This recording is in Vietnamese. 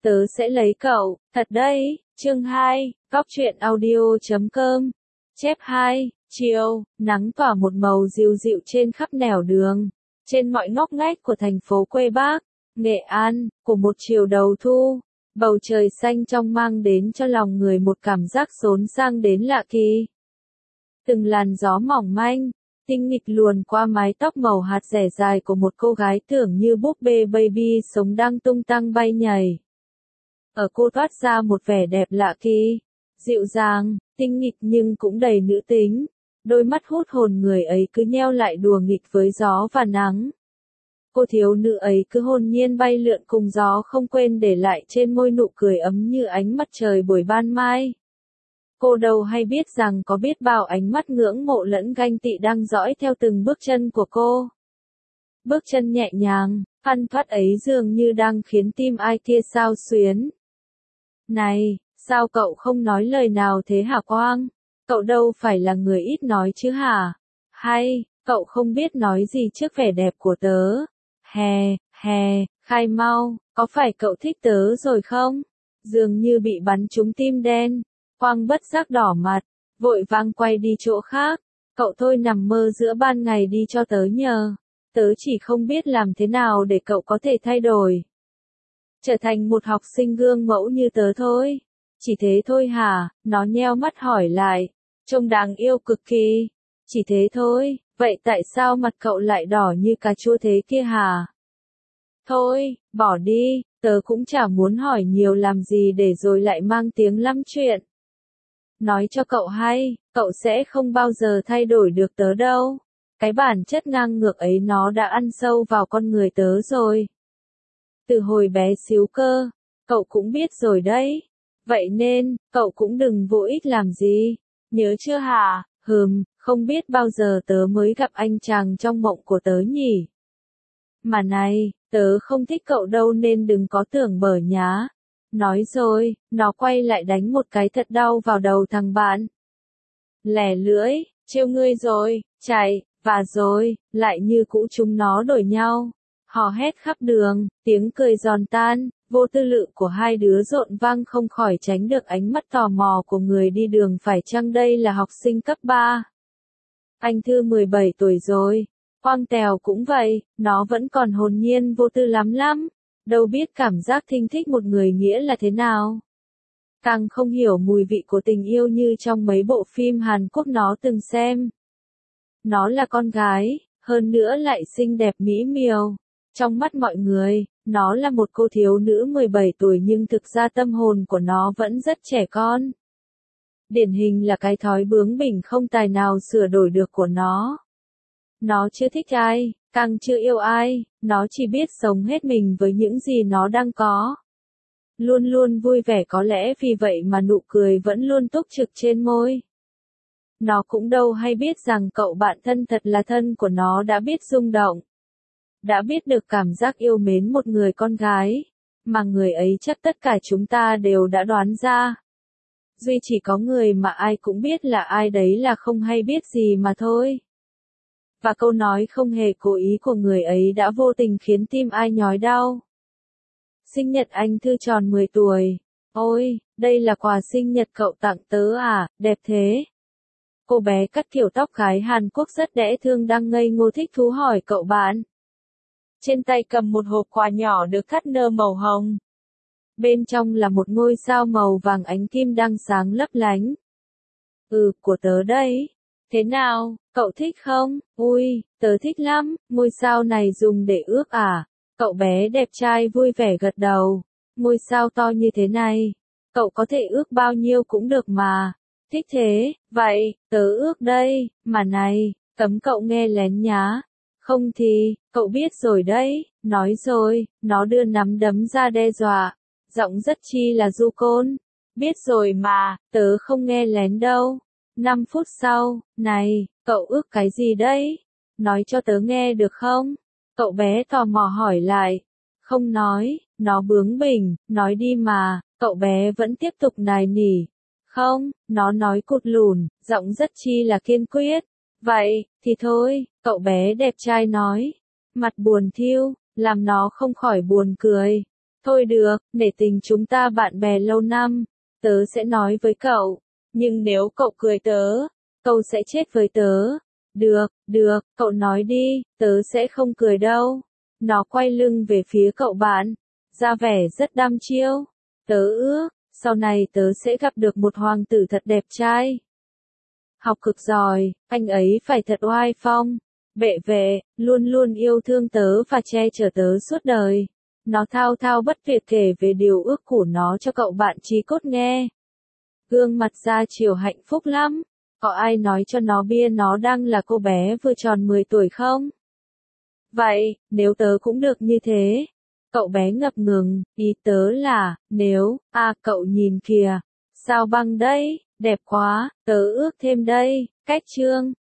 Tớ sẽ lấy cậu, thật đấy. Chương 2, Góc truyện audio.com. Chép 2, chiều, nắng tỏa một màu dịu dịu trên khắp nẻo đường, trên mọi ngóc ngách của thành phố quê Bắc, Nghệ An, của một chiều đầu thu. Bầu trời xanh trong mang đến cho lòng người một cảm giác xốn sang đến lạ kỳ. Từng làn gió mỏng manh, tinh nghịch luồn qua mái tóc màu hạt rẻ dài của một cô gái tưởng như búp bê baby sống đang tung tăng bay nhảy. Ở cô toát ra một vẻ đẹp lạ kỳ, dịu dàng, tinh nghịch nhưng cũng đầy nữ tính. Đôi mắt hút hồn người ấy cứ nheo lại đùa nghịch với gió và nắng. Cô thiếu nữ ấy cứ hồn nhiên bay lượn cùng gió, không quên để lại trên môi nụ cười ấm như ánh mặt trời buổi ban mai. Cô đâu hay biết rằng có biết bao ánh mắt ngưỡng mộ lẫn ganh tị đang dõi theo từng bước chân của cô. Bước chân nhẹ nhàng, thoăn thoắt ấy dường như đang khiến tim ai kia xao xuyến. Này, sao cậu không nói lời nào thế hả Quang? Cậu đâu phải là người ít nói chứ hả? Hay, cậu không biết nói gì trước vẻ đẹp của tớ? Hè, khai mau, có phải cậu thích tớ rồi không? Dường như bị bắn trúng tim đen. Quang bất giác đỏ mặt, vội vàng quay đi chỗ khác. Cậu thôi nằm mơ giữa ban ngày đi cho tớ nhờ. Tớ chỉ không biết làm thế nào để cậu có thể thay đổi. Trở thành một học sinh gương mẫu như tớ thôi. Chỉ thế thôi hả? Nó nheo mắt hỏi lại. Trông đáng yêu cực kỳ. Chỉ thế thôi, vậy tại sao mặt cậu lại đỏ như cà chua thế kia hả? Thôi, bỏ đi, tớ cũng chả muốn hỏi nhiều làm gì để rồi lại mang tiếng lắm chuyện. Nói cho cậu hay, cậu sẽ không bao giờ thay đổi được tớ đâu. Cái bản chất ngang ngược ấy nó đã ăn sâu vào con người tớ rồi. Từ hồi bé xíu cơ, cậu cũng biết rồi đấy. Vậy nên, cậu cũng đừng vô ích làm gì. Nhớ chưa hả? Không biết bao giờ tớ mới gặp anh chàng trong mộng của tớ nhỉ? Mà này, tớ không thích cậu đâu nên đừng có tưởng bở nhá. Nói rồi, nó quay lại đánh một cái thật đau vào đầu thằng bạn. Lẻ lưỡi, trêu ngươi rồi, chạy, và rồi, lại như cũ chúng nó đổi nhau. Hò hét khắp đường, tiếng cười giòn tan, vô tư lự của hai đứa rộn vang không khỏi tránh được ánh mắt tò mò của người đi đường. Phải chăng đây là học sinh cấp 3? Anh Thư 17 tuổi rồi. Quang Tèo cũng vậy, nó vẫn còn hồn nhiên vô tư lắm. Đâu biết cảm giác thinh thích một người nghĩa là thế nào. Càng không hiểu mùi vị của tình yêu như trong mấy bộ phim Hàn Quốc nó từng xem. Nó là con gái, hơn nữa lại xinh đẹp mỹ miều. Trong mắt mọi người, nó là một cô thiếu nữ 17 tuổi nhưng thực ra tâm hồn của nó vẫn rất trẻ con. Điển hình là cái thói bướng bỉnh không tài nào sửa đổi được của nó. Nó chưa thích ai, càng chưa yêu ai, nó chỉ biết sống hết mình với những gì nó đang có. Luôn luôn vui vẻ, có lẽ vì vậy mà nụ cười vẫn luôn túc trực trên môi. Nó cũng đâu hay biết rằng cậu bạn thân thật là thân của nó đã biết rung động. Đã biết được cảm giác yêu mến một người con gái, mà người ấy chắc tất cả chúng ta đều đã đoán ra. Duy chỉ có người mà ai cũng biết là ai đấy là không hay biết gì mà thôi. Và câu nói không hề cố ý của người ấy đã vô tình khiến tim ai nhói đau. Sinh nhật anh Thư tròn 10 tuổi. Ôi, đây là quà sinh nhật cậu tặng tớ à, đẹp thế. Cô bé cắt kiểu tóc gái Hàn Quốc rất dễ thương đang ngây ngô thích thú hỏi cậu bạn. Trên tay cầm một hộp quà nhỏ được cắt nơ màu hồng. Bên trong là một ngôi sao màu vàng ánh kim đang sáng lấp lánh. Của tớ đấy. Thế nào, cậu thích không? Ui, tớ thích lắm, ngôi sao này dùng để ước à? Cậu bé đẹp trai vui vẻ gật đầu. Ngôi sao to như thế này, cậu có thể ước bao nhiêu cũng được mà. Thích thế, vậy, tớ ước đây, mà này, cấm cậu nghe lén nhá. Không thì, cậu biết rồi đấy, nói rồi, nó đưa nắm đấm ra đe dọa. Giọng rất chi là du côn. Biết rồi mà, tớ không nghe lén đâu. 5 phút sau, này, cậu ước cái gì đấy? Nói cho tớ nghe được không? Cậu bé tò mò hỏi lại. Không nói, nó bướng bỉnh, nói đi mà, cậu bé vẫn tiếp tục nài nỉ. Không, nó nói cụt lùn, giọng rất chi là kiên quyết. Vậy, thì thôi, cậu bé đẹp trai nói. Mặt buồn thiu, làm nó không khỏi buồn cười. Thôi được, nể tình chúng ta bạn bè lâu năm, tớ sẽ nói với cậu. Nhưng nếu cậu cười tớ, cậu sẽ chết với tớ. Được, được, cậu nói đi, tớ sẽ không cười đâu. Nó quay lưng về phía cậu bạn, ra vẻ rất đăm chiêu. Tớ ước, sau này tớ sẽ gặp được một hoàng tử thật đẹp trai. Học cực giỏi, anh ấy phải thật oai phong. Bệ vệ, luôn luôn yêu thương tớ và che chở tớ suốt đời. Nó thao thao bất tuyệt kể về điều ước của nó cho cậu bạn trí cốt nghe. Gương mặt ra chiều hạnh phúc lắm. Có ai nói cho nó biết nó đang là cô bé vừa tròn 10 tuổi không? Vậy, nếu tớ cũng được như thế. Cậu bé ngập ngừng, ý tớ là, nếu, cậu nhìn kìa. Sao băng đây, đẹp quá, tớ ước thêm đây, cách chương.